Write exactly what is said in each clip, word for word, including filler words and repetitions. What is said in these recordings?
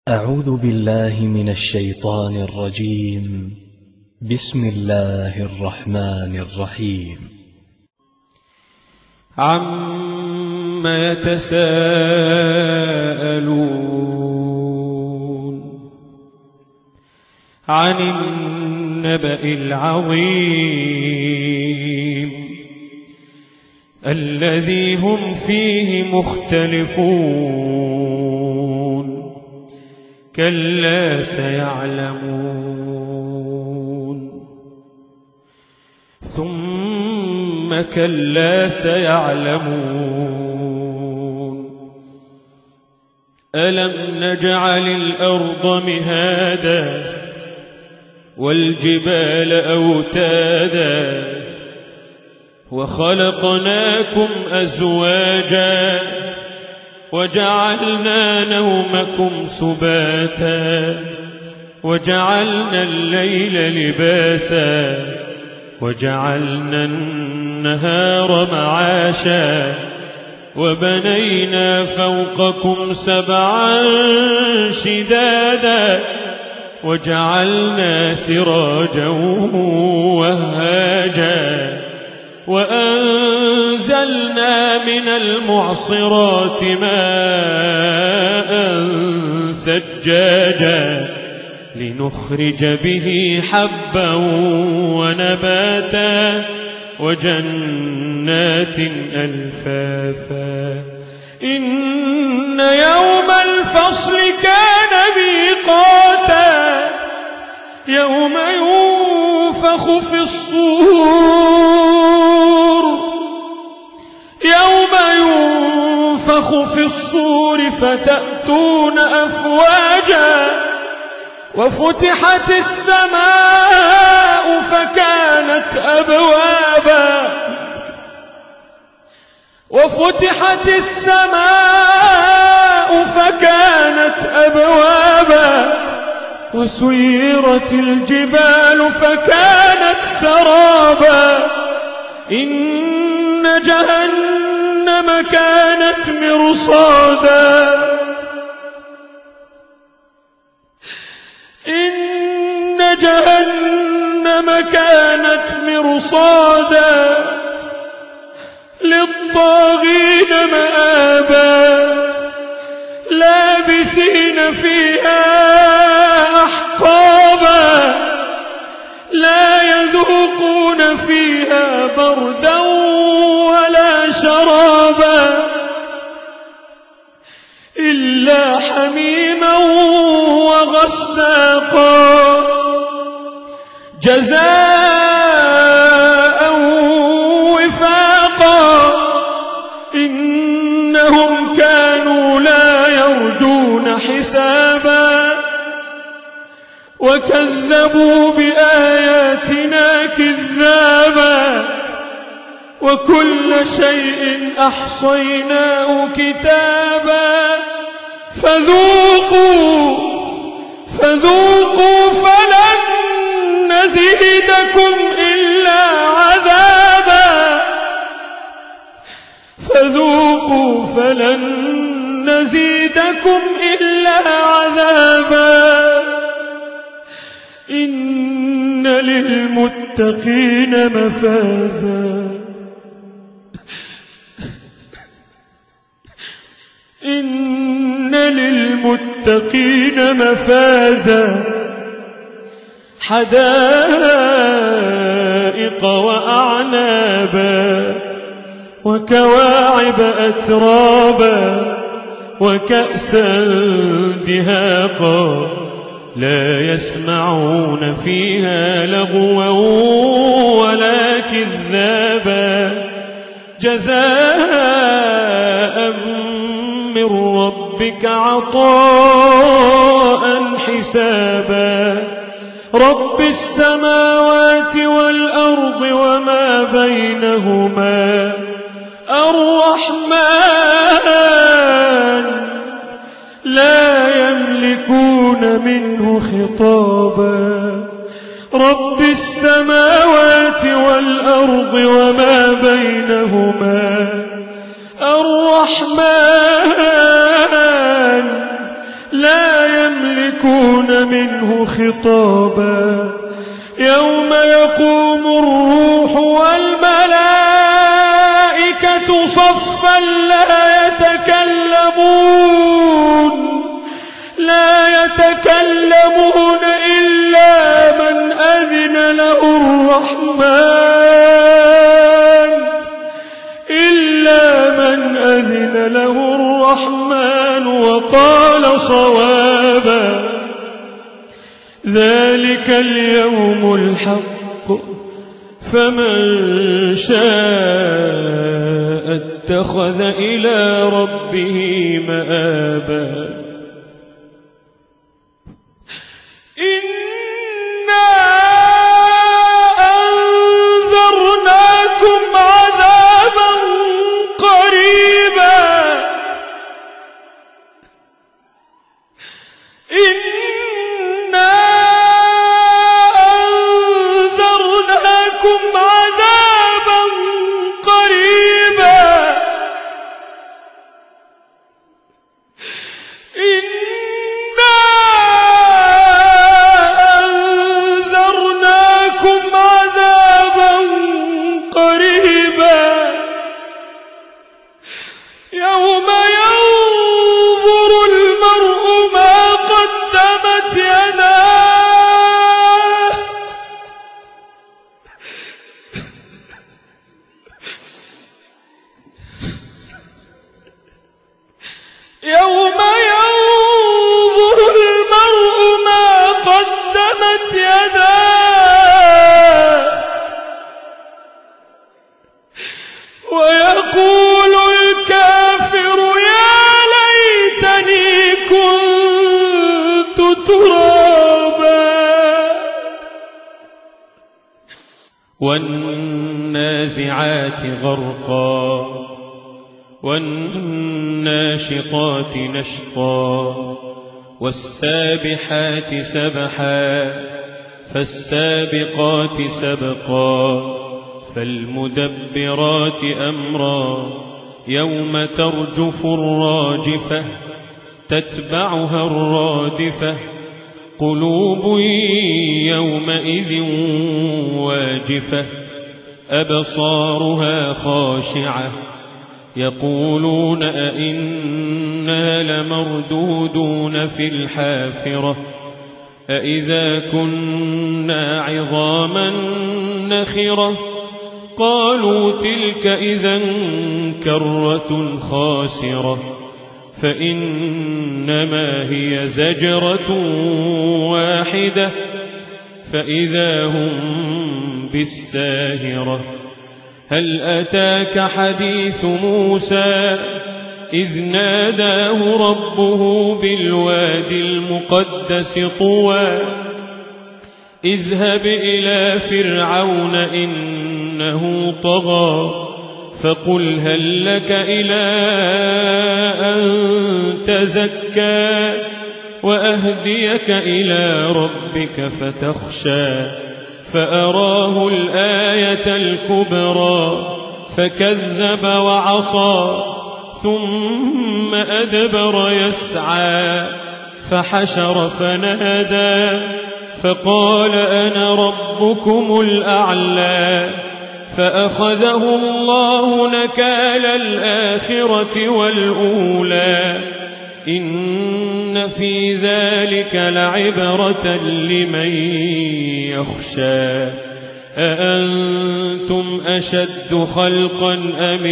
أعوذ بالله من الشيطان الرجيم. بسم الله الرحمن الرحيم. عَمَّ يتساءلون عن النبأ العظيم الذي هم فيه مختلفون كلا سيعلمون ثم كلا سيعلمون ألم نجعل الأرض مهادا والجبال أوتادا وخلقناكم أزواجا وجعلنا نومكم سباتا وجعلنا الليل لباسا وجعلنا النهار معاشا وبنينا فوقكم سبعا شدادا وجعلنا سراجا وهاجا وأنزلنا من المعصرات ماء ثجاجا لنخرج به حبا ونباتا وجنات ألفافا إن يوم الفصل كان ميقاتا يوم ينفخ في الصور يوم ينفخ في الصور فتأتون أفواجا وفتحت السماء فكانت أبوابا وفتحت السماء فكانت أبوابا وسيرت الجبال فكانت سرابا إن جهنم كانت مرصادا إن جهنم كانت مرصادا للطاغين مآبا لابثين فيها أحقابا لا يذوقون فيها بردا ولا شرابا إلا حميما وغساقا جزاء وفاقا إنهم كانوا لا يرجون حسابا وكذبوا بآياتنا كذابا وكل شيء أحصيناه كتابا فذوقوا فذوقوا فلن نزيدكم إلا عذابا فذوقوا فلن نزيدكم إلا عذابا إن للمتقين مفازا إن للمتقين مفازا حدائق وأعنابا وكواعب أترابا وكأسا دهاقا لا يسمعون فيها لغوا ولا كذابا جزاء من ربك عطاء حسابا رب السماوات والأرض وما بينهما الرحمن لا يملكون منه خطابا رب السماوات والأرض وما بينهما الرحمن لا يملكون يملكون منه خطابا يوم يقوم الروح والملائكة صفا لا يتكلمون لا يتكلمون إلا من أذن له الرحمن إلا من أذن له الرحمن وقال صوابا ذلك اليوم الحق فمن شاء اتخذ إلى ربه مآبا إنا أنذرناكم عذابا قريبا إنا أنذرناكم عذابا قريبا إنا أنذرناكم عذابا قريبا يوم ينظر المرء ما قدمت يداه يوم ينظر المرء ما قدمت يداه ويقول الكافر يا ليتني كنت ترابا والنازعات غرقا والناشطات نشطا والسابحات سبحا فالسابقات سبقا فالمدبرات أمرا يوم ترجف الراجفة تتبعها الرادفة قلوب يومئذ واجفة أبصارها خاشعة يقولون أئنا لمردودون في الحافرة أئذا كنا عظاما نخرة قالوا تلك إذا كرة خاسرة فإنما هي زجرة واحدة فإذا هم بالساهرة هل أتاك حديث موسى إذ ناداه ربه بالوادي المقدس طوى اذهب إلى فرعون إنه طغى فقل هل لك إلى أن تزكى وأهديك إلى ربك فتخشى فأراه الآية الكبرى فكذب وعصى ثم أدبر يسعى فحشر فنادى فقال أنا ربكم الأعلى فأخذه الله نكال الآخرة والأولى إن في ذلك لعبرة لمن يخشى أأنتم أشد خلقا أم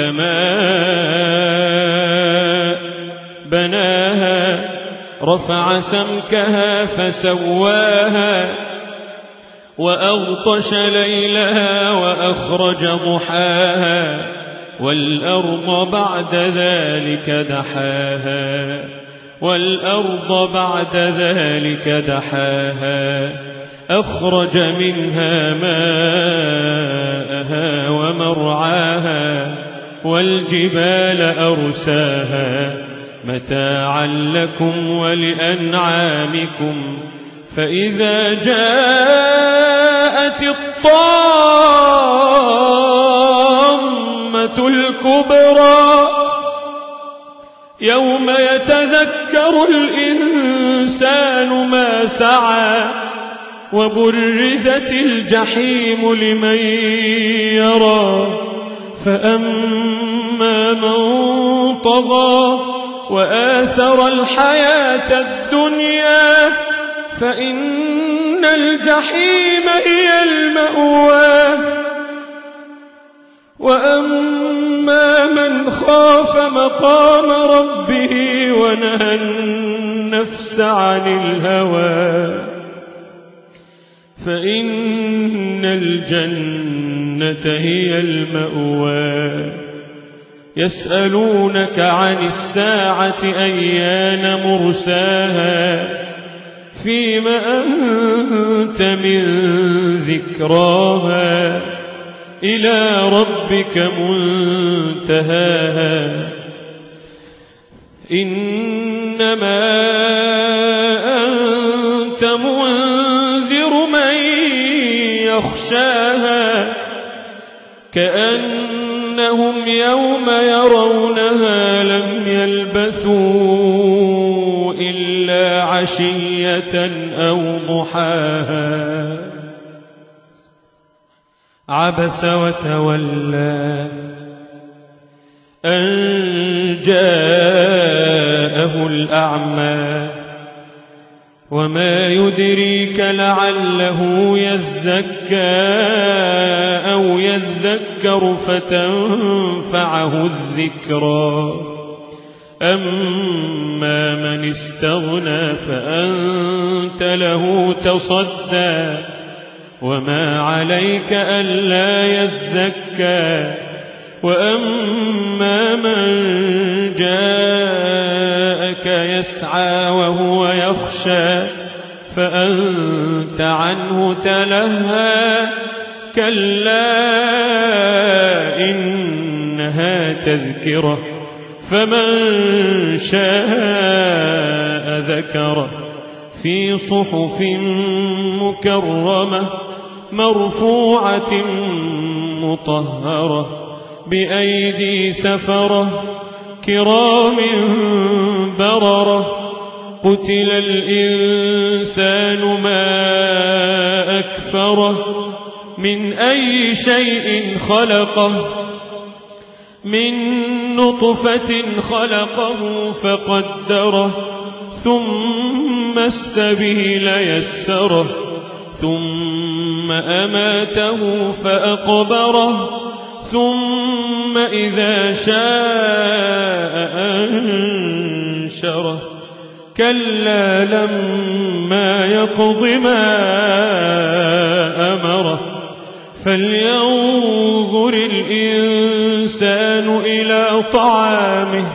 السماء بناها رفع سمكها فسواها وأغطش ليلها وأخرج ضحاها والأرض بعد ذلك دحاها والأرض بعد ذلك دحاها أخرج منها ماءها ومرعاها والجبال أرساها متاعا لكم ولأنعامكم فإذا جاءت الطامة الكبرى يوم يتذكر الإنسان الإنسان ما سعى وبرزت الجحيم لمن يرى فأما من طغى وآثر الحياة الدنيا فإن الجحيم هي المأوى وأما من خاف مقام ربه ونهى النفس عن الهوى فإن الجنة هي المأوى يسألونك عن الساعة أيان مرساها فيم أنت من ذكراها إلى ربك منتهاها إنما أنت منذر من يخشاها كأنهم يوم يرونها لم يلبثوا إلا عشية أو ضحاها عبس وتولى أن جاءه الأعمى وما يدريك لعله يزكى أو يذكر فتنفعه الذكرى أما من استغنى فأنت له تصدى وما عليك ألا يزكى وأما من جاءك يسعى وهو يخشى فأنت عنه تلهى كلا إنها تذكرة فمن شاء ذكره في صحف مكرمة مرفوعة مطهرة بأيدي سفرة كرام بررة قتل الإنسان ما أكفره من أي شيء خلقه من نطفة خلقه فقدره ثم السبيل يسره ثم أماته فأقبره ثم إذا شاء أنشره كلا لما يقض ما أمره فلينظر الإنسان إلى طعامه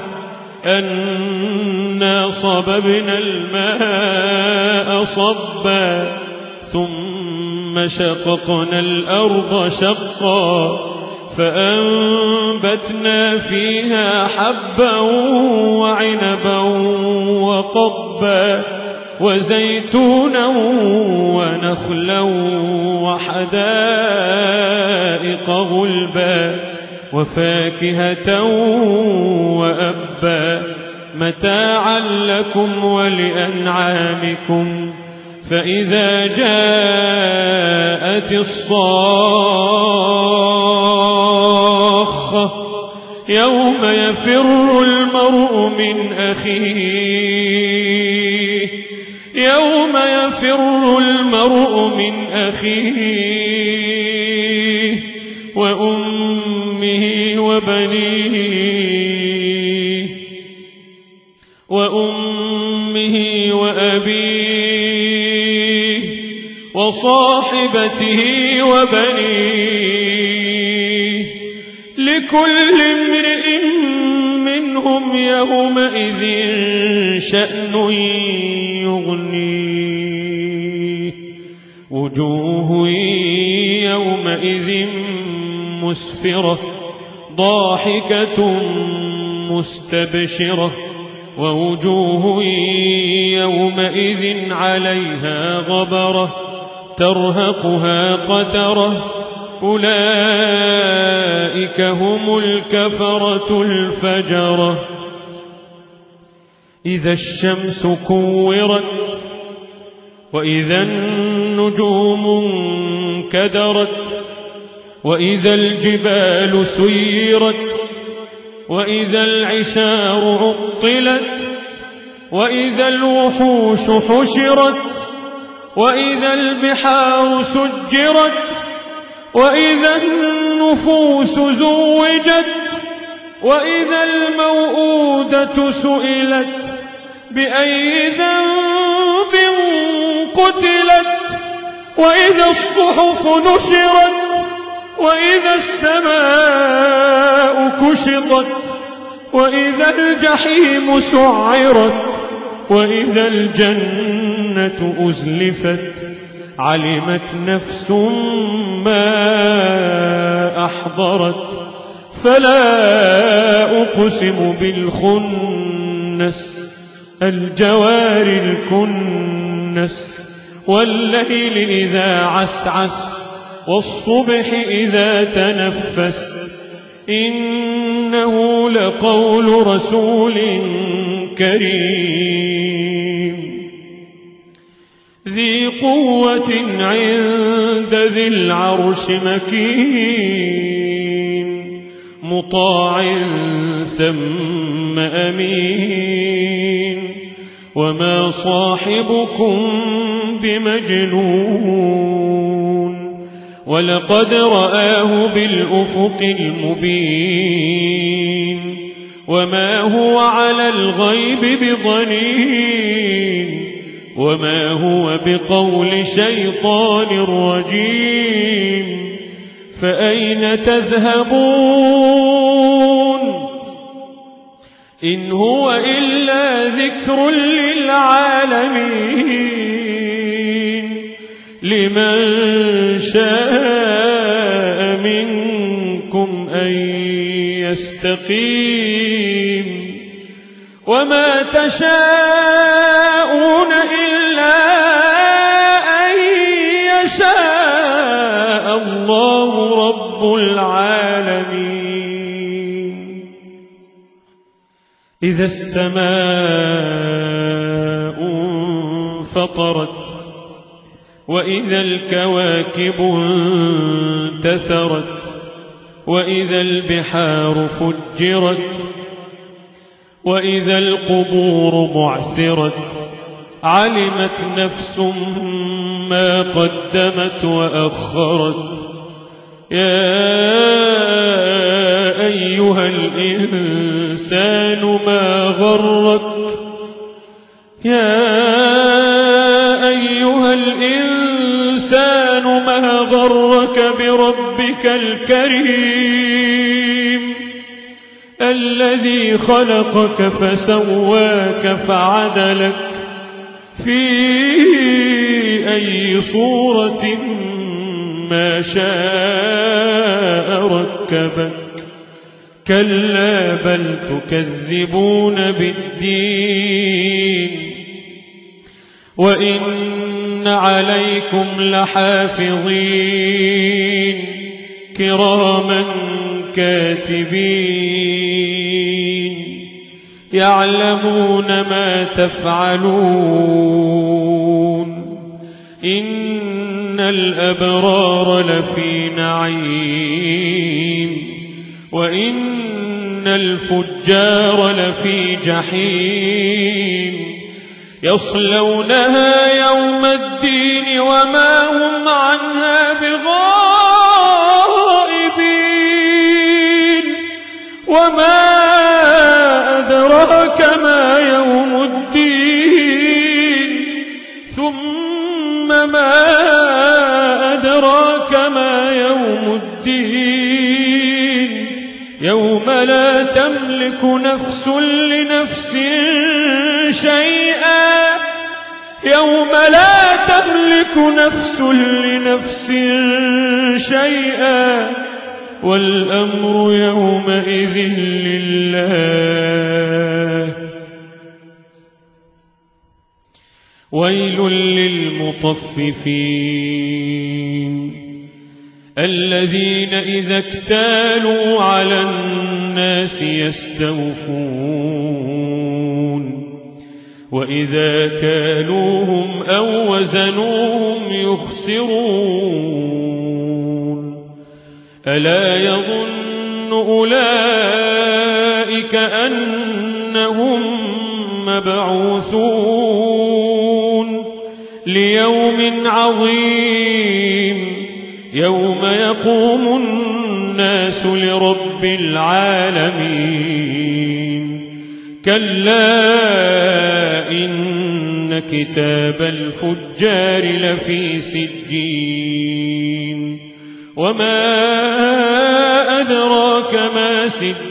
أنا صببنا الماء صبا ثم شققنا الأرض شقا فأنبتنا فيها حبا وعنبا وقضبا وزيتونا ونخلا وحدائق غلبا وفاكهة وأبا متاعا لكم ولأنعامكم فإذا جاءت الصاخة يوم يفر المرء من أخيه يوم يفر المرء من أخيه وأمه وبنيه وأمه وأبيه وصاحبته وبنيه لكل امرئ منهم يومئذ شأن يغنيه وجوه يومئذ مسفرة ضاحكة مستبشرة ووجوه يومئذ عليها غبرة ترهقها قترة أولئك هم الكفرة الفجرة إذا الشمس كورت وإذا النجوم انكدرت وإذا الجبال سيرت وإذا العشار عطلت وإذا الوحوش حشرت وإذا البحار سجرت وإذا النفوس زوجت وإذا الموءودة سئلت بأي ذنب قتلت وإذا الصحف نشرت وإذا السماء كشطت وإذا الجحيم سعرت وإذا الجنة أزلفت علمت نفس ما أحضرت فلا أقسم بالخنس الجوار الكنس والليل إذا عسعس والصبح إذا تنفس إنه لقول رسول كريم ذي قوة عند ذي العرش مكين مطاع ثم أمين وما صاحبكم بمجنون ولقد رآه بالأفق المبين وما هو على الغيب بضنين وما هو بقول شيطان رجيم فأين تذهبون إن هو إلا ذكر للعالمين لمن شاء منكم أن يستقيم وما تشاءون إلا أن يشاء الله رب العالمين إذا السماء انفطرت وإذا الكواكب انتثرت وإذا البحار فجرت وإذا القبور بعثرت علمت نفس ما قدمت وأخرت يا أيها الإنسان ما غرك يا أيها الإنسان ما غرك بربك الكريم الذي خلقك فسواك فعدلك في أي صورة ما شاء ركبك كلا بل تكذبون بالدين وإن عليكم لحافظين كراما كاتبين يعلمون ما تفعلون إن الأبرار لفي نعيم وإن الفجار لفي جحيم يصلونها يوم الدين وما هم عنها بغائبين وما أدراك ما يوم الدين ثم ما أدراك ما يوم الدين يوم لا تملك نفس لنفس شيئا يوم لا تملك نفس لنفس شيئا والأمر يومئذ لله ويل للمطففين الذين إذا اكتالوا على الناس يستوفون وإذا كالوهم أو وزنوهم يخسرون ألا يظن أولئك أنهم مبعوثون ليوم عظيم يوم يقوم الناس لرب العالمين كلا إن كتاب الفجار لفي سجين وما أدراك ما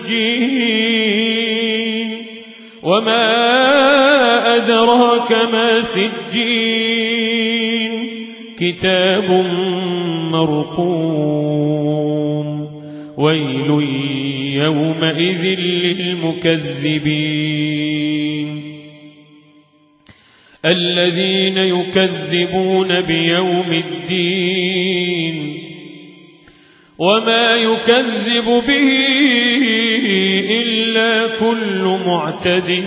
سجين وما أدراك ما سجين كتاب مرقوم ويل يومئذ للمكذبين الذين يكذبون بيوم الدين وما يكذب به إلا كل معتد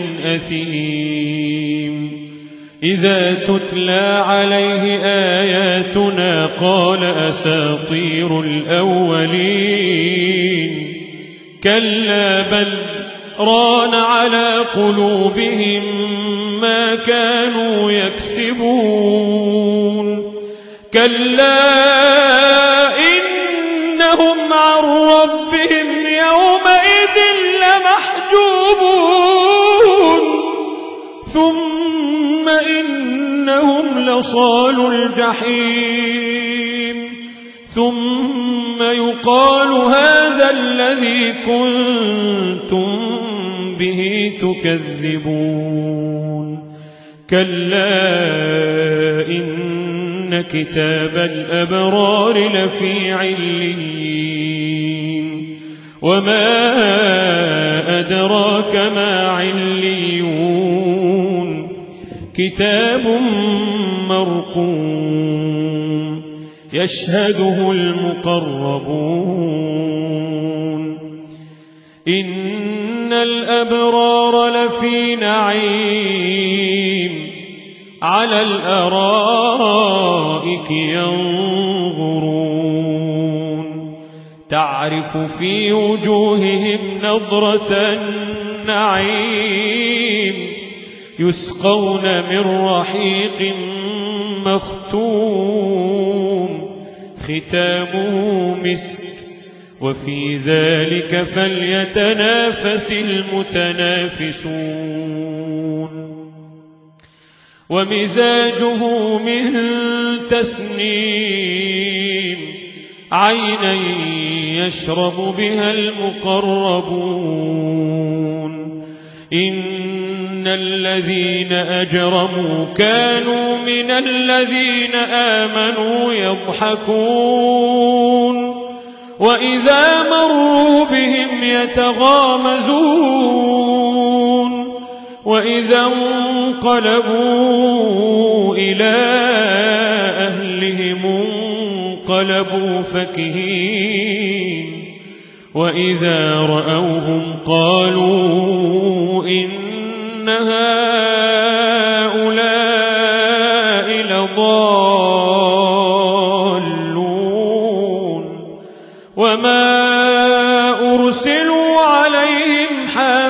أثيم إذا تتلى عليه آياتنا قال أساطير الأولين كلا بل ران على قلوبهم ما كانوا يكسبون كلا إنهم عن ربهم يومئذ لمحجوبون ثم إنهم لصالو الجحيم ثم يقال هذا الذي كنتم به تكذبون كلا إن كتاب الأبرار لفي عليين وما أدراك ما عليون كتاب مرقوم يشهده المقربون إن الأبرار لفي نعيم على الأرائك ينظرون تعرف في وجوههم نضرة النعيم يسقون من رحيق مختوم ختامه مسك وفي ذلك فليتنافس المتنافسون ومزاجه من تسنيم عينا يشرب بها المقربون إن الذين أجرموا كانوا من الذين آمنوا يضحكون وإذا مروا بهم يتغامزون وإذا انقلبوا إلى أهلهم انقلبوا فكهين وإذا رأوهم قالوا إن هؤلاء لضالون وما أرسلوا عليهم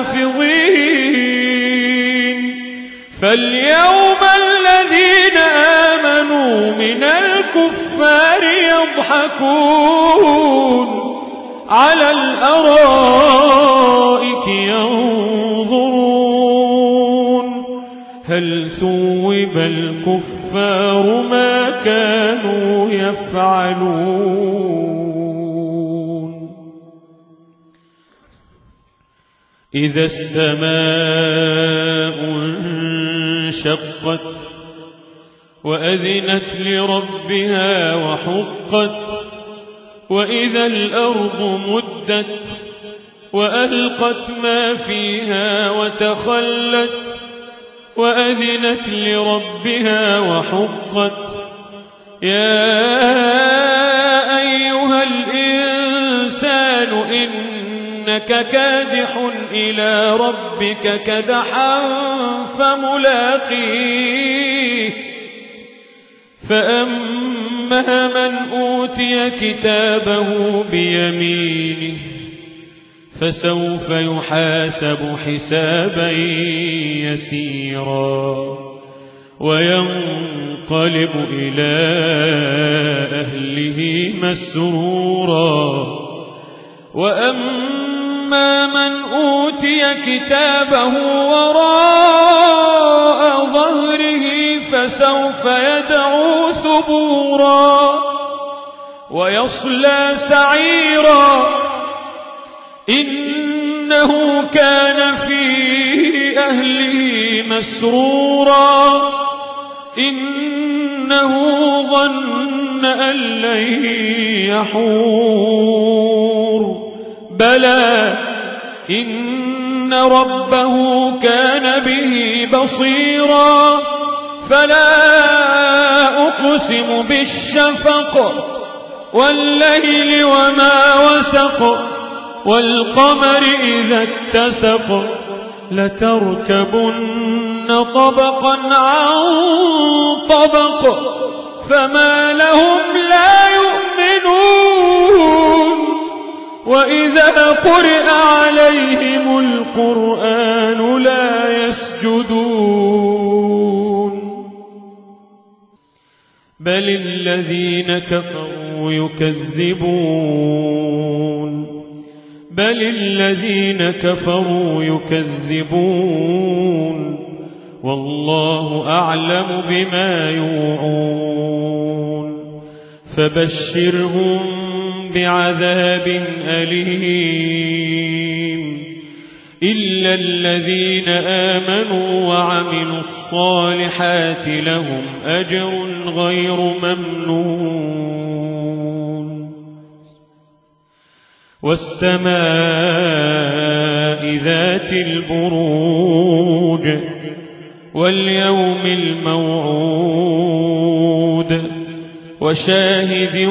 حافظين فاليوم الذين آمنوا من الكفار يضحكون على الأرائك ينظرون هل ثوب الكفار ما كانوا يفعلون إذا السماء انشقت وأذنت لربها وحقت وإذا الأرض مدت وألقت ما فيها وتخلت وأذنت لربها وحقت يا أيها الإنسان إنك إنك كادح إلى ربك كدحا فملاقيه فأما من أوتي كتابه بيمينه فسوف يحاسب حسابا يسيرا وينقلب إلى أهله مسرورا وأما من أوتي كتابه وراء ظهره فسوف يدعو ثبورا ويصلى سعيرا إنه كان في أهله مسرورا إنه ظن أن لن يحور بلى إن ربه كان به بصيرا فلا أقسم بالشفق والليل وما وسق والقمر إذا اتسق لتركبن طبقا عن طبق فما لهم لا يؤمنون وإذا قرئ عليهم القرآن لا يسجدون بل الذين كفروا يكذبون بل الذين كفروا يكذبون والله أعلم بما يوعون فبشرهم بعذاب أليم إلا الذين آمنوا وعملوا الصالحات لهم أجر غير ممنون والسماء ذات البروج واليوم الموعود وشاهد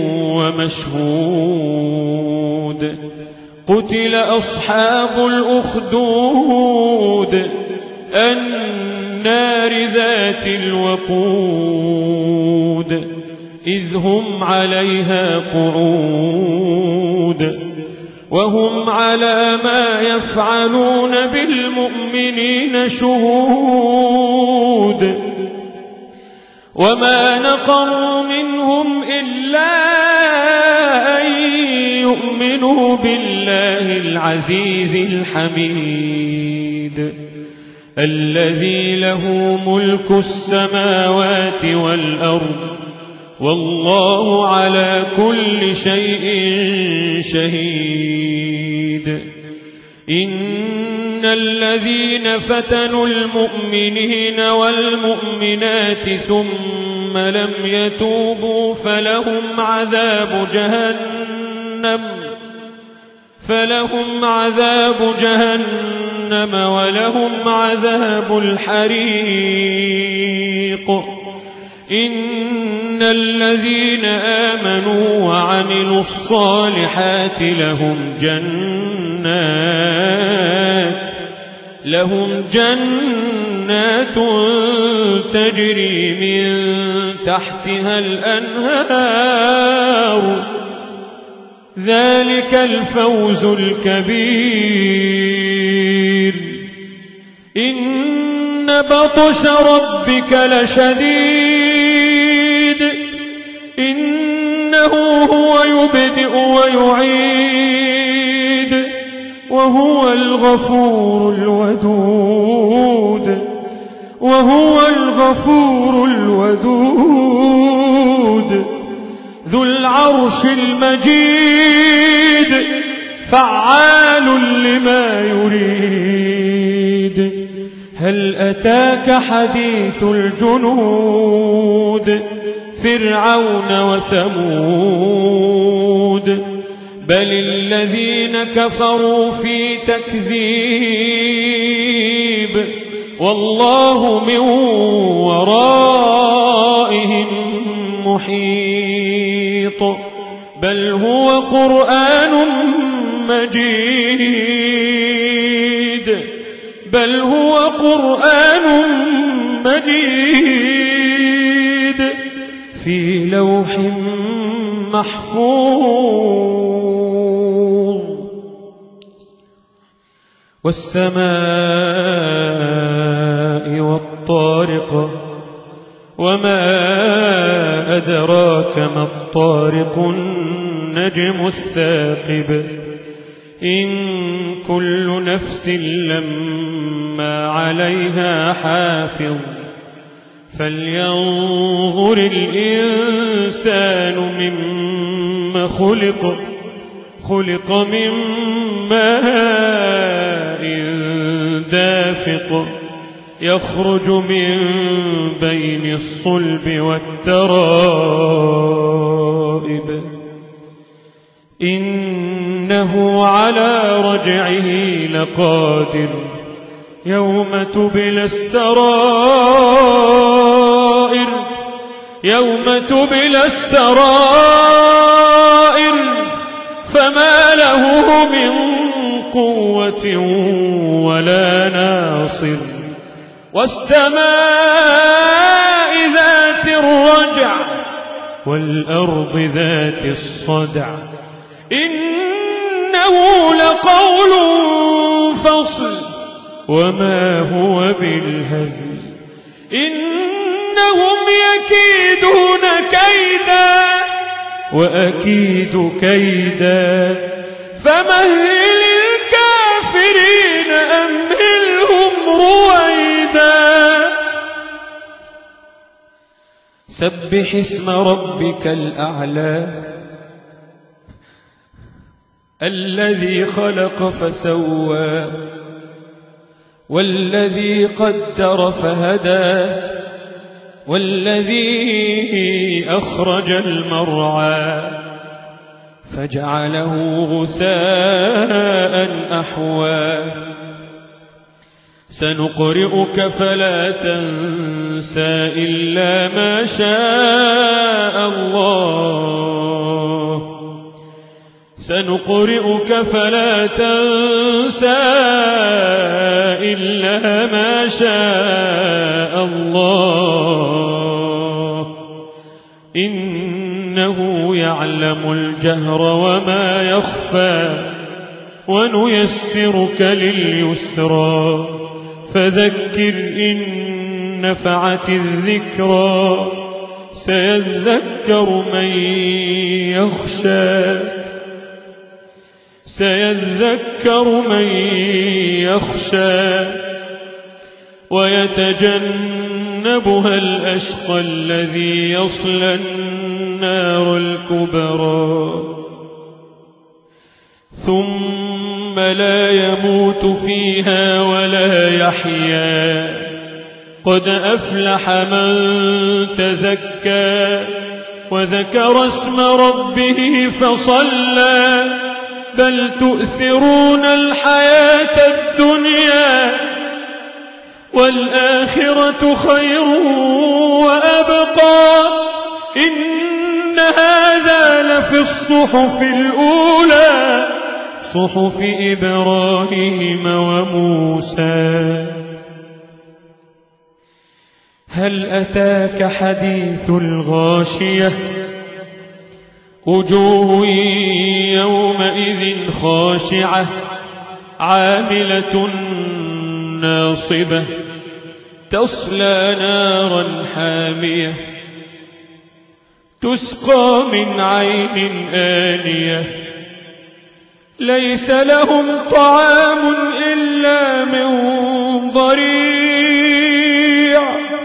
ومشهود قتل أصحاب الأخدود النار ذات الوقود إذ هم عليها قعود وهم على ما يفعلون بالمؤمنين شهود وما نقموا منهم إلا أن يؤمنوا بالله العزيز الحميد الذي له ملك السماوات والأرض والله على كل شيء شهيد إن الذين فتنوا المؤمنين والمؤمنات ثم لم يتوبوا فلهم عذاب جهنم فلهم عذاب جهنم ولهم عذاب الحريق إن الذين آمنوا وعملوا الصالحات لهم جنات لهم جنات تجري من تحتها الأنهار ذلك الفوز الكبير إن بطش ربك لشديد إنه هو يبدئ ويعيد وهو الغفور الودود وهو الغفور الودود ذو العرش المجيد فعال لما يريد هل أتاك حديث الجنود فرعون وثمود بل الذين كفروا في تكذيب والله من ورائهم محيط بل هو قرآن مجيد بل هو قرآن مجيد في لوح محفوظ والسماء والطارق وما أدراك ما الطارق النجم الثاقب إن كل نفس لما عليها حافظ فلينظر الإنسان مما خلق خلق من ماء دافق يخرج من بين الصلب والترائب إنه على رجعه لقادر يوم تبلى السرائر يوم تبلى السرائر فما له من قوة ولا ناصر والسماء ذات الرجع والأرض ذات الصدع إنه لقول فصل وما هو بالهزل إنهم يكيدون كيدا وأكيد كيدا فمهل الكافرين أمهلهم رويدا سبح اسم ربك الأعلى الذي خلق فسوى والذي قدر فهدى والذي أخرج المرعى فجعله غثاء أحوى سنقرئك فلا تنسى إلا ما شاء الله سنقرئك فلا تنسى إلا ما شاء الله إنه يعلم الجهر وما يخفى ونيسرك لليسرى فذكر إن نفعت الذكرى سيذكر من يخشى سيذكر من يخشى ويتجنبها الأشقى الذي يصلى النار الكبرى ثم لا يموت فيها ولا يحيا قد أفلح من تزكى وذكر اسم ربه فصلى بل تؤثرون الحياة الدنيا والآخرة خير وأبقى إن هذا لفي الصحف الأولى صحف إبراهيم وموسى هل أتاك حديث الغاشية وجوه يومئذ خاشعة عاملة ناصبة تصلى نارا حامية تسقى من عين آنية ليس لهم طعام إلا من ضريع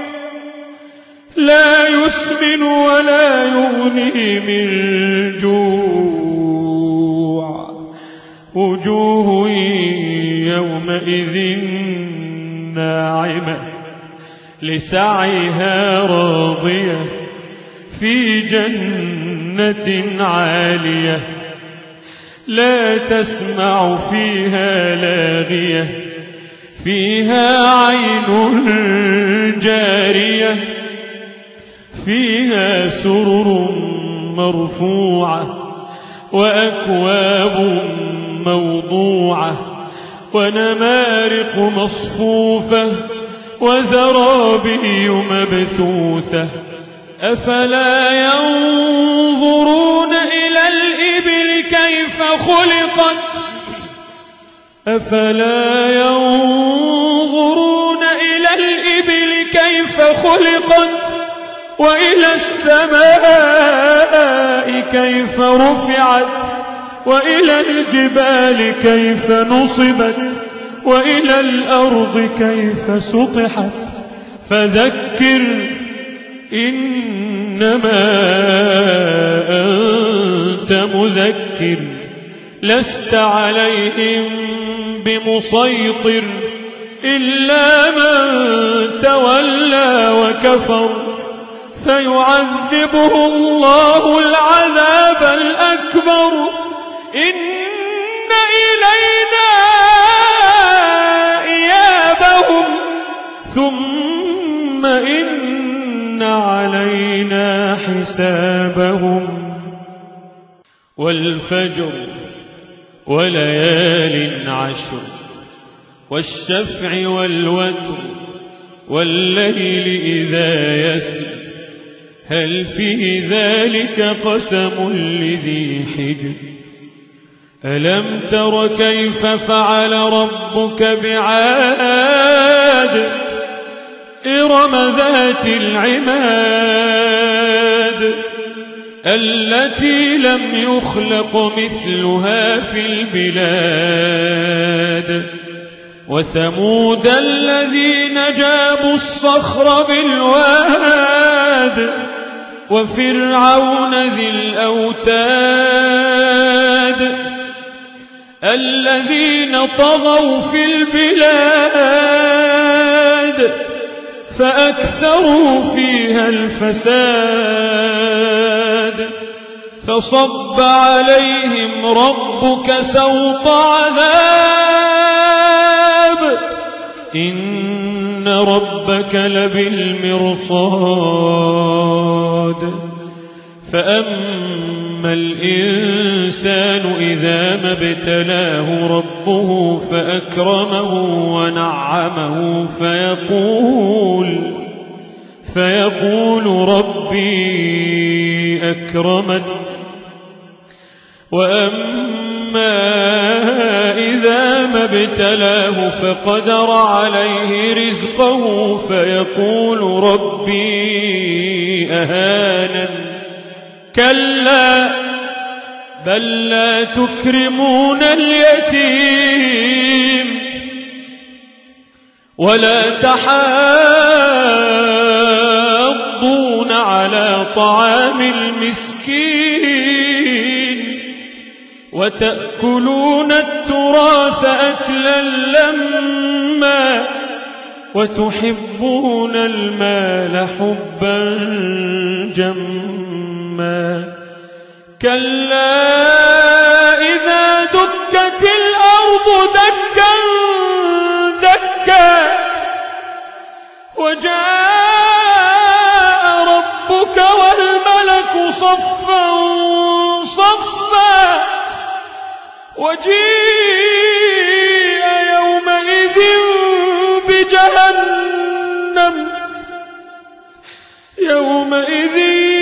لا يسمن ولا يغني من جوع وجوه يومئذ ناعمة لسعيها راضية في جنة عالية لا تسمع فيها لاغية فيها عين جارية فيها سرر مرفوعة وأكواب موضوعة ونمارق مصفوفة وزرابي مبثوثة أفلا ينظرون إلى الإبل كيف خلقت أفلا ينظرون إلى الإبل كيف خلقت وإلى السماء كيف رفعت وإلى الجبال كيف نصبت وإلى الأرض كيف سطحت فذكر إنما أنت مذكر لست عليهم بمسيطر إلا من تولى وكفر فيعذبه الله العذاب الأكبر إن إلينا إيابهم ثم إن علينا حسابهم والفجر وليال عشر والشفع والوتر والليل إذا يسر هل في ذلك قسم لذي حجر ألم تر كيف فعل ربك بعاد إرم ذات العماد التي لم يخلق مثلها في البلاد وثمود الذين جابوا الصخر بالواد وفرعون ذي الأوتاد الذين طغوا في البلاد فأكثروا فيها الفساد فصب عليهم ربك سوط عذاب إن ربك لبالمرصاد فأما الإنسان إذا ما ابتلاه ربه فأكرمه ونعمه فيقول فيقول ربي أكرمن وأما إذا ما ابتلاه فقدر عليه رزقه فيقول ربي أهانن كلا بل لا تكرمون اليتيم ولا تحاضون على طعام المسكين وتأكلون التراث أكلا لما وتحبون المال حبا جما كلا إذا دكت الأرض دكا دكا وجاء ربك والملك صفا صفا وجيء يومئذ بجهنم يومئذ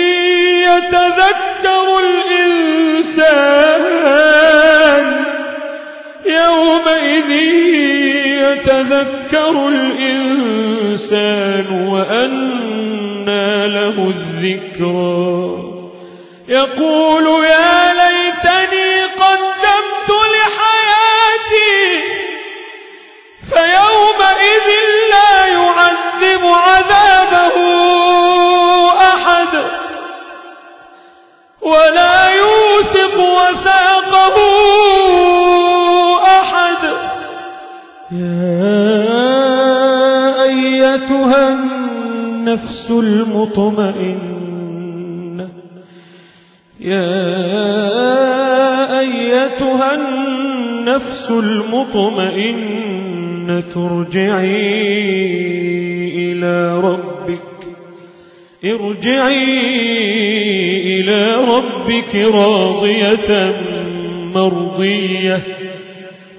يتذكر الإنسان يومئذ يتذكر الإنسان وأنى له الذكرى يقول يا ليتني قدمت لحياتي فيومئذ لا يعذب عذابه أحد ولا يوثق وثاقه أحد يا أيتها النفس المطمئنة يا أيتها النفس المطمئنة ارجعي إلى ربك ارجعي إلى ربك راضية مرضية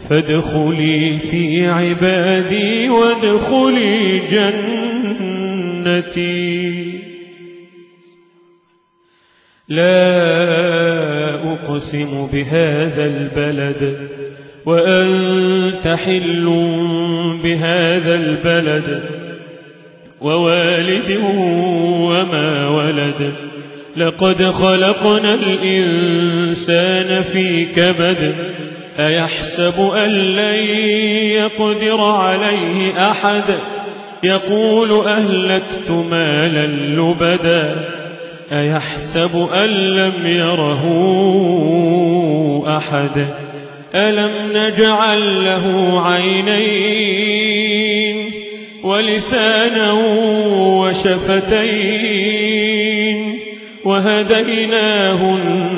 فادخلي في عبادي وادخلي جنتي. لا أقسم بهذا البلد وأنت حل بهذا البلد ووالد وما ولد لقد خلقنا الإنسان في كبد أيحسب أن لن يقدر عليه أحد يقول أهلكت مالا لبدا أيحسب أن لم يره أحد ألم نجعل له عينين ولسانا وشفتين وهديناه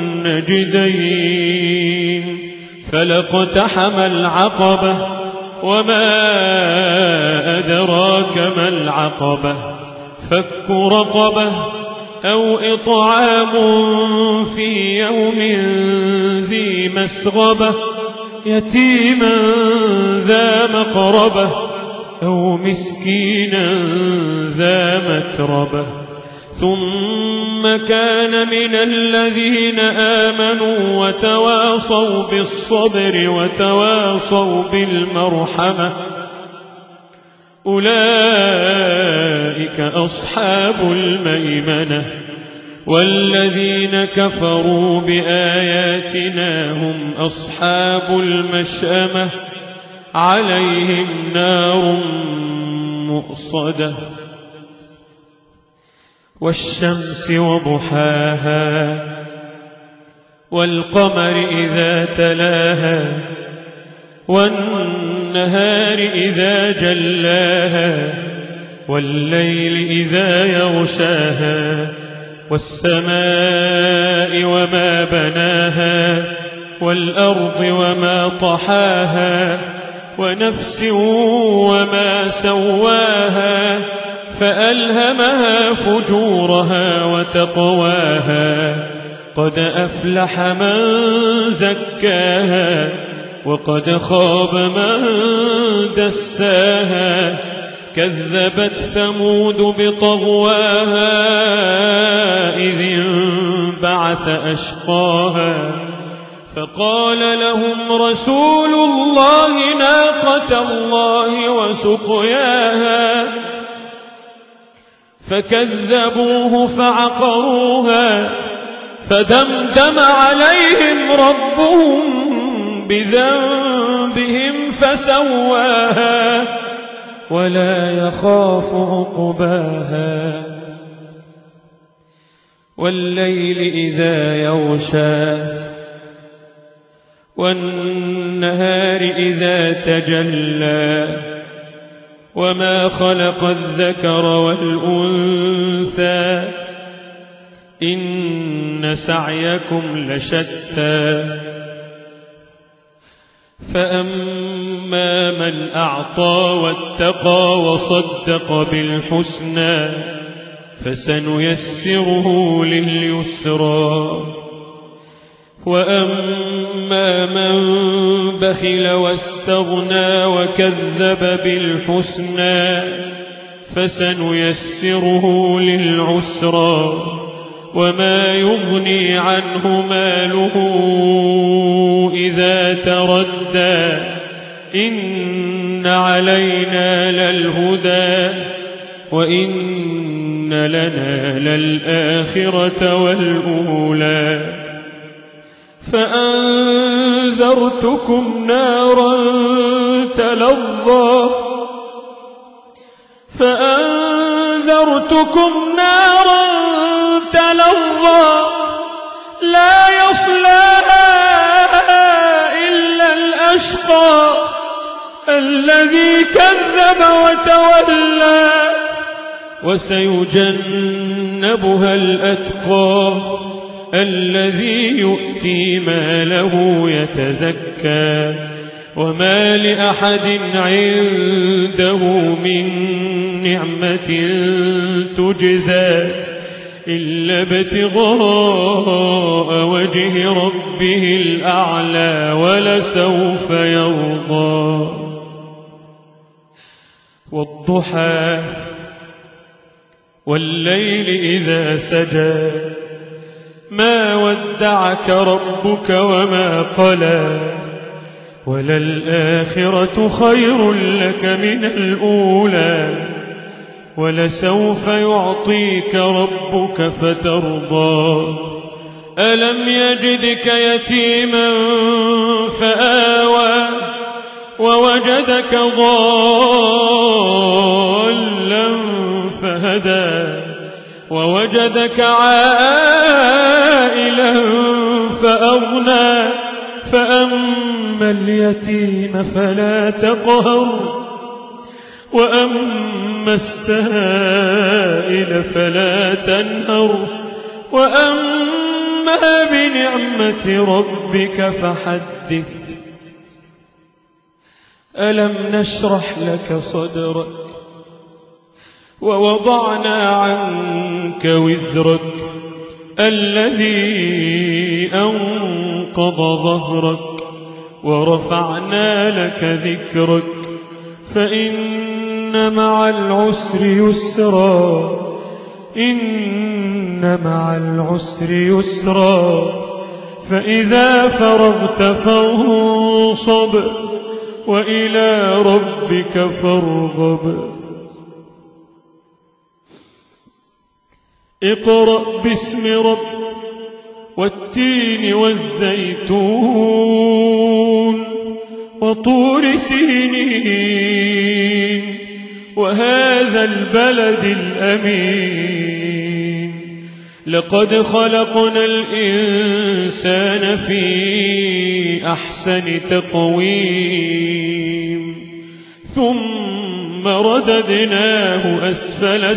النجدين فلاقتحم العقبة وما أدراك ما العقبة فك رقبة أو إطعام في يوم ذي مسغبة يتيما ذا مقربة أو مسكينا ذا متربة ثم كان من الذين آمنوا وتواصوا بالصبر وتواصوا بالمرحمة أولئك أصحاب الميمنة والذين كفروا بآياتنا هم أصحاب المشأمة عليهم نار مؤصدة والشمس وضحاها والقمر إذا تلاها والنهار إذا جلاها والليل إذا يغشاها والسماء وما بناها والأرض وما طحاها ونفس وما سواها فألهمها فجورها وتقواها قد أفلح من زكاها وقد خاب من دساها كذبت ثمود بطغواها إذ انبعث أشقاها فقال لهم رسول الله ناقة الله وسقياها فكذبوه فعقروها فدمدم عليهم ربهم بذنبهم فسواها ولا يخاف عقباها والليل إذا يغشى والنهار إذا تجلى وما خلق الذكر والأنثى إن سعيكم لشتى فأما من أعطى واتقى وصدق بالحسنى فسنيسره لليسرى وأما من بخل واستغنى وكذب بالحسنى فسنيسره للعسرى وما يغني عنه ماله إذا تردى إن علينا للهدى وإن لنا للآخرة والأولى فأنذرتكم نارا تلظى فأنذرتكم نارا تلظى لا يصلاها إلا الأشقى الذي كذب وتولى وسيجنبها الأتقى الذي يؤتي ماله يتزكى وما لأحد عنده من نعمة تجزى إلا ابتغاء وجه ربه الأعلى ولسوف يرضى. والضحى والليل إذا سجى ما ودعك ربك وما قلى وللآخرة خير لك من الأولى ولسوف يعطيك ربك فترضى. ألم يجدك يتيما فآوى ووجدك ضالا فهدى ووجدك عائلا فأغنى فأما اليتيم فلا تقهر وأما السائل فلا تنهر وأما بنعمة ربك فحدث. ألم نشرح لك صدرك ووضعنا عنك وزرك الذي أنقض ظهرك ورفعنا لك ذكرك فإن مع العسر يسرا إن مع العسر يسرا فإذا فرغت فانصب وإلى ربك فارغب. اقرأ باسم ربك والتين والزيتون وطور سينين وهذا البلد الأمين لقد خلقنا الإنسان في أحسن تقويم ثم رددناه أسفل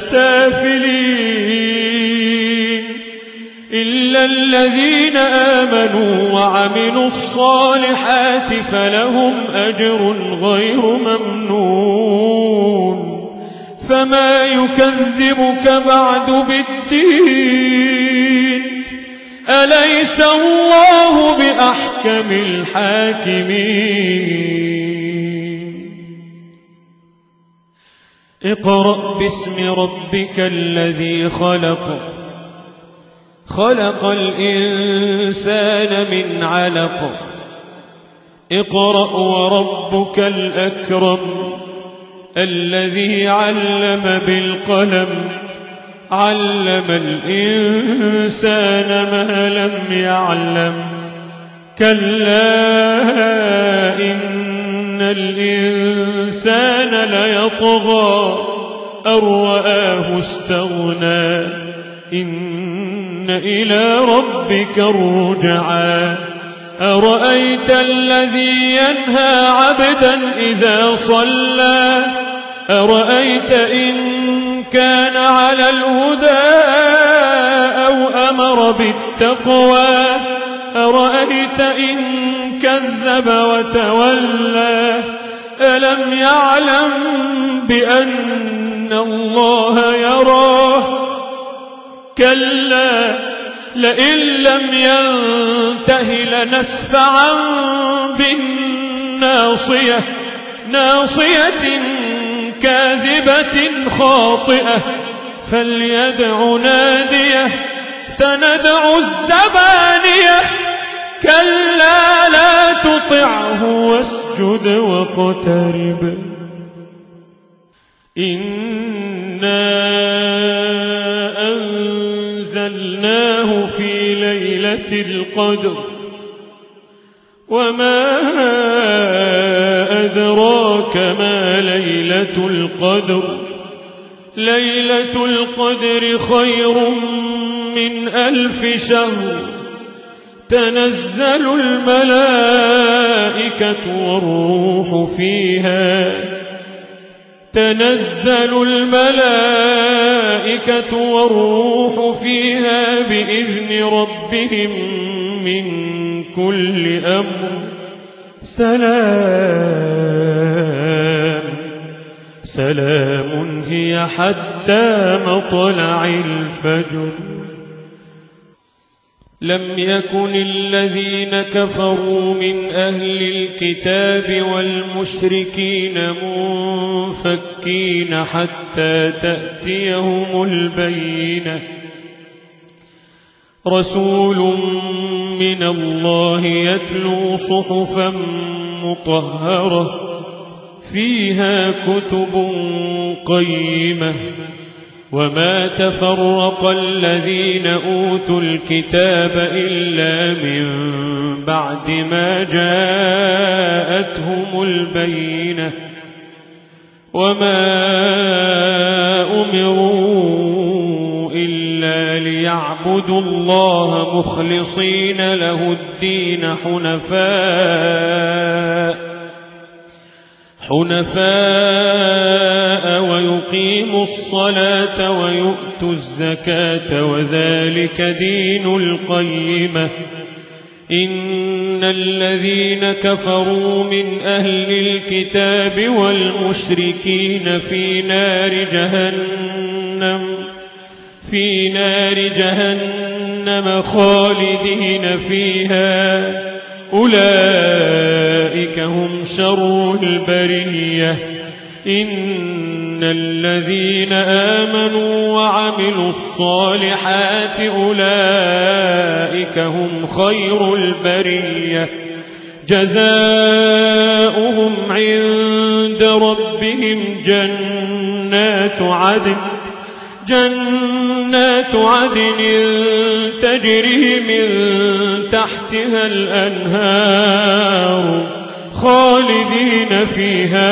سافلين إلا الذين آمنوا وعملوا الصالحات فلهم أجر غير ممنون. فما يكذبك بعد بالدين أليس الله بأحكم الحاكمين. اقرأ باسم ربك الذي خلق خلق الإنسان من علق اقرأ وربك الأكرم الذي علم بالقلم علم الإنسان ما لم يعلم كلا إن الإنسان ليطغى أن رآه استغنى إن إلى ربك الرجعى. أرأيت الذي ينهى عبدا إذا صلى أرأيت إن كان على الهدى أو أمر بالتقوى أرأيت إن كذب وتولى ألم يعلم بأن الله يراه كلا لئن لم ينته لنسفعا بالناصية ناصية كاذبة خاطئة فليدع ناديه سندع الزبانية كلا لا تطعه واسجد واقترب. إنا أنزلناه في ليلة القدر وما أدراك ما ليلة القدر ليلة القدر خير من ألف شهر تنزل الملائكة والروح فيها تنزل الملائكة والروح فيها بإذن ربهم من كل أمر سلام سلام هي حتى مطلع الفجر. لم يكن الذين كفروا من أهل الكتاب والمشركين منفكين حتى تأتيهم البينة. رسول من الله يتلو صحفا مطهرة فيها كتب قيمة. وما تفرق الذين أوتوا الكتاب إلا من بعد ما جاءتهم البينة. وما أمروا إلا ليعبدوا الله مخلصين له الدين حنفاء حنفاء ويقيموا الصلاة ويؤتوا الزكاة وذلك دين القيمة. إن الذين كفروا من أهل الكتاب والمشركين في نار جهنم في نار جهنم خالدين فيها أولئك هم شر البرية. إن الذين آمنوا وعملوا الصالحات أولئك هم خير البرية. جزاؤهم عند ربهم جنات عدن جنات عدن تجري من تحتها الأنهار خالدين فيها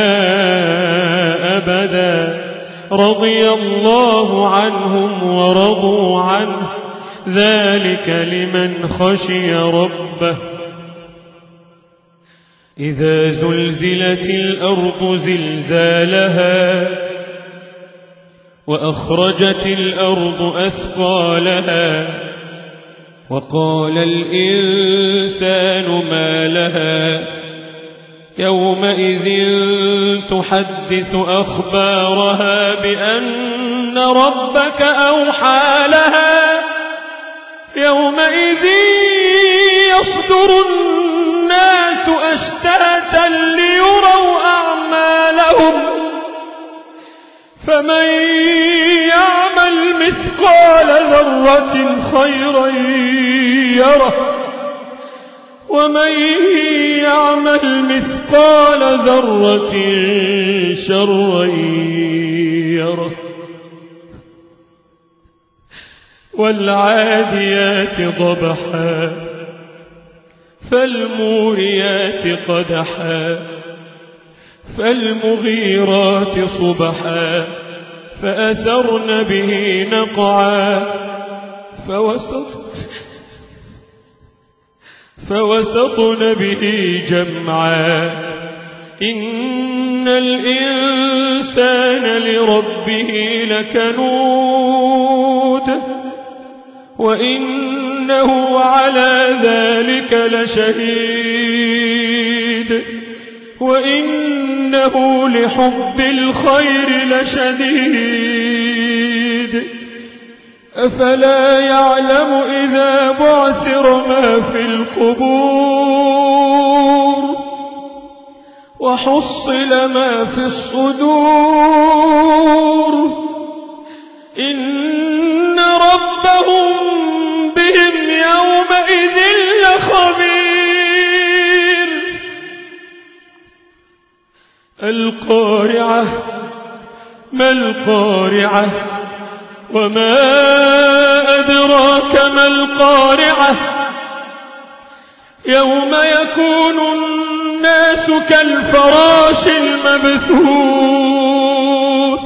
أبدا. رضي الله عنهم ورضوا عنه ذلك لمن خشي ربه. إذا زلزلت الأرض زلزالها وأخرجت الأرض أثقالها وقال الإنسان ما لها يومئذ تحدث أخبارها بأن ربك أوحى لها. يومئذ يصدر الناس أشتاتا ليروا أعمالهم فمن يعمل مثقال ذرة خيرا يره ومن يعمل مثقال ذرة شرا يره. والعاديات ضبحا فالموريات قدحا فالمغيرات صبحا فأثرن به نقعا فوسط فوسطن به جمعا. إن الإنسان لربه لكنود وإنه على ذلك لشهيد وإنه لحب الخير لشديد. أفلا يعلم إذا بعثر ما في القبور وحصل ما في الصدور إن ربهم بهم يومئذ لخبير. القارعة ما القارعة وما أدراك ما القارعة. يوم يكون الناس كالفراش المبثوث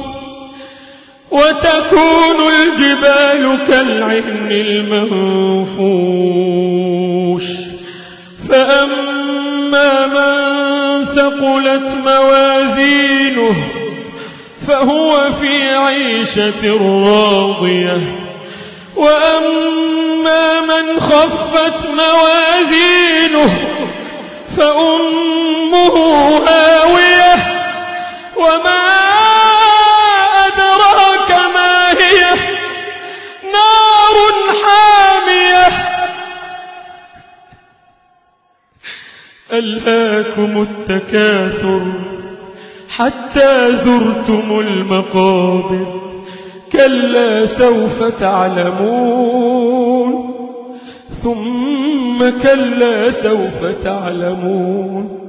وتكون الجبال كالعهن المنفوش. فأما من ثقلت موازينه فهو في عيشة راضية وأما من خفت موازينه فأمه هاوية وما ألهاكم التكاثر حتى زرتم المقابر كلا سوف تعلمون ثم كلا سوف تعلمون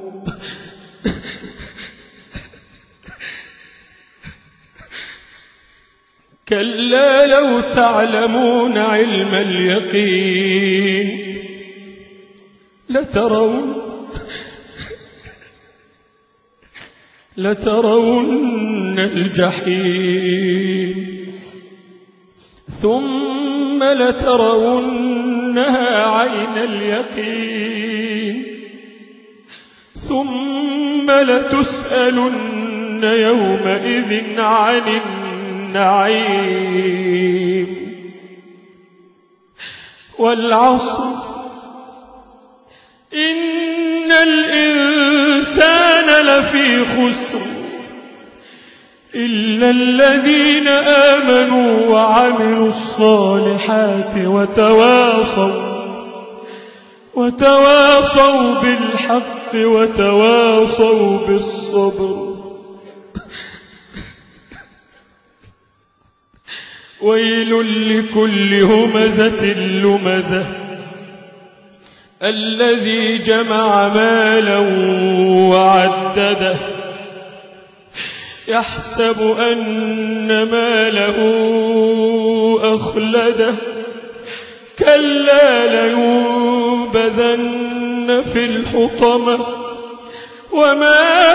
كلا لو تعلمون علم اليقين لترون لترون الجحيم ثم لترونها عين اليقين ثم لتسألن يومئذ عن النعيم والعصر إن الإنسان لفي خسر إلا الذين آمنوا وعملوا الصالحات وتواصوا وتواصوا بالحق وتواصوا بالصبر ويل لكل همزة لمزة الذي جمع مالا وعدده يحسب أن ماله أخلده كلا لينبذن في الحطمة وما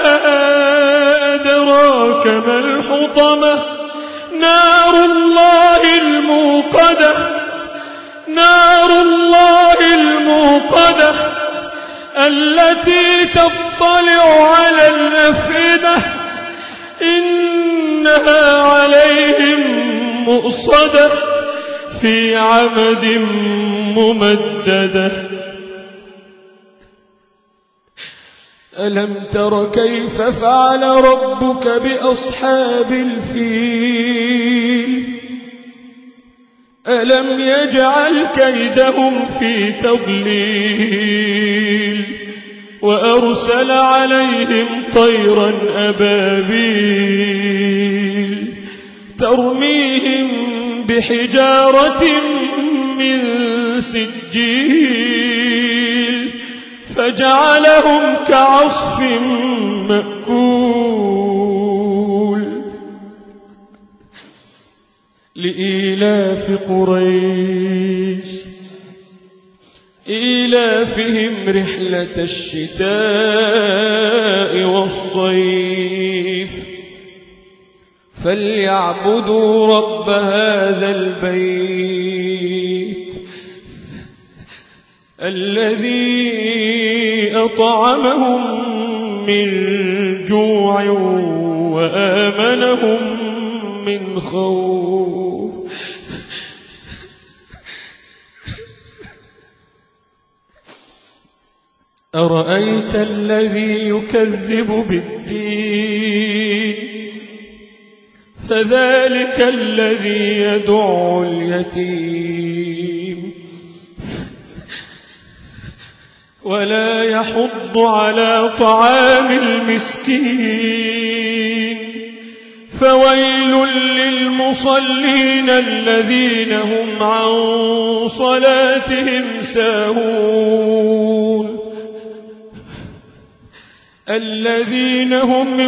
أدراك ما الحطمة نار الله الموقدة نار الله الموقدة التي تطلع على الأفئدة إنها عليهم مؤصدة في عمد ممددة ألم تر كيف فعل ربك بأصحاب الفيل ألم يجعل كيدهم في تضليل وأرسل عليهم طيرا أبابيل ترميهم بحجارة من سجيل فجعلهم كعصف مأكول لإيلاف قريش إيلافهم رحلة الشتاء والصيف فليعبدوا رب هذا البيت الذي أطعمهم من جوع وآمنهم من خوف أرأيت الذي يكذب بالدين فذلك الذي يدع اليتيم ولا يحض على طعام المسكين فويل للمصلين الذين هم عن صلاتهم ساهون الذين هم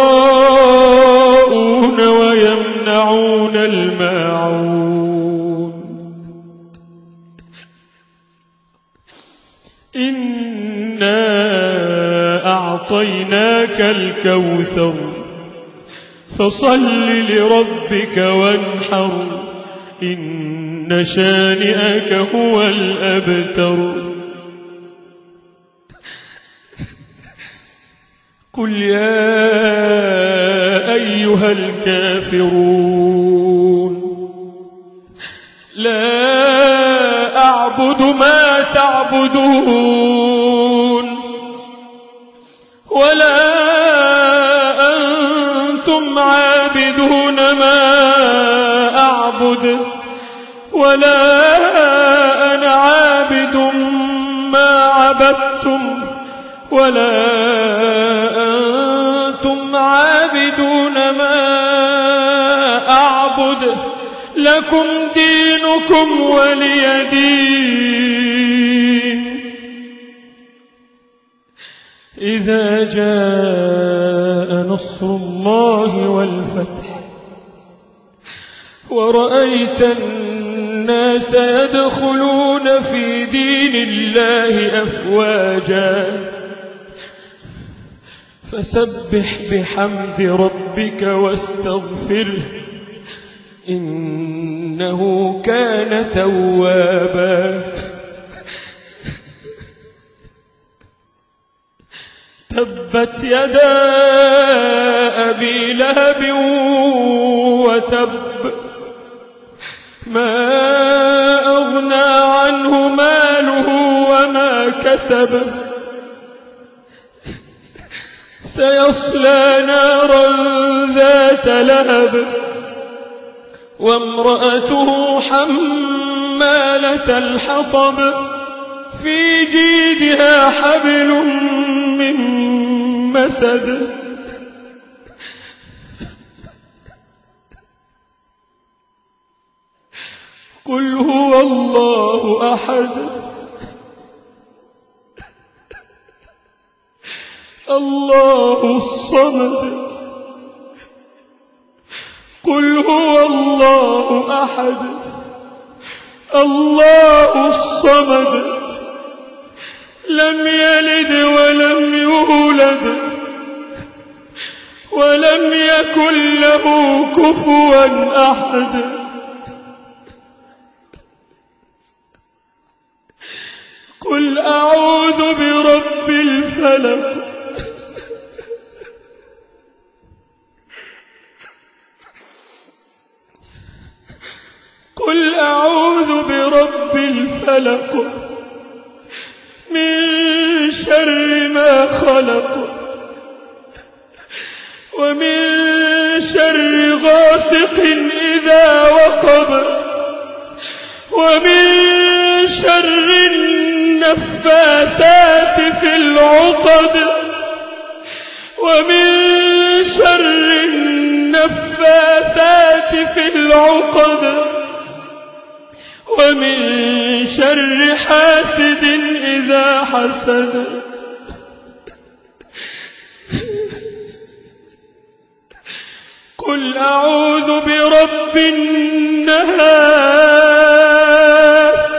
يراءون ويمنعون الماعون إنا أعطيناك الكوثر فصل لربك وانحر إن شانئك هو الأبتر قل يا أيها الكافرون لا أعبد ما تعبدون ولا أنتم عابدون ما أعبد ولا أنا عابد ما عبدتم ولا أنتم عابدون ما أعبد لكم دينكم ولي دين. إذا جاء نصر الله والفتح ورأيت الناس يدخلون في دين الله أفواجا فسبح بحمد ربك واستغفره إنه كان توابا. تبت يدا أبي لهب وتب ما أغنى عنه ماله وما كسب سيصلى نارا ذات لهب وامرأته حمالة الحطب في جيدها حبل من مسد. قل هو الله أحد الله الصمد. قل هو الله أحد الله الصمد لم يلد ولم يولد ولم يكن له كفوا أحد. قل أعوذ برب الفلق قل أعوذ برب الفلق من شر ما خلق ومن شر غاسق إذا وقب ومن شر النفاثات في العقد ومن شر النفاثات في العقد ومن شر حاسد إذا حسد. قل أعوذ برب الناس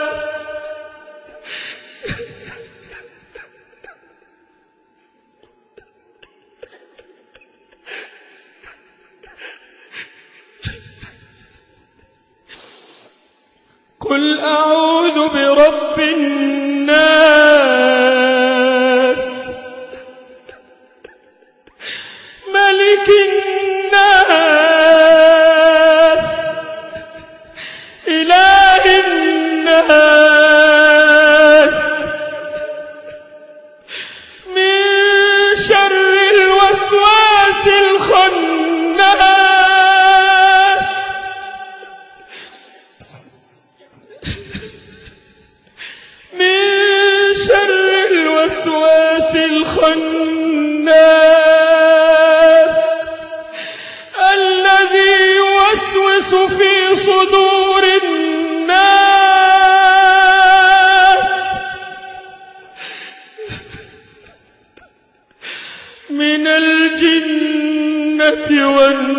قل أعوذ برب الناس ملك الناس إله الناس من شر الوسواس الخناس من شر الوسواس الخناس الذي يوسوس في صدور الناس من الجنة والناس.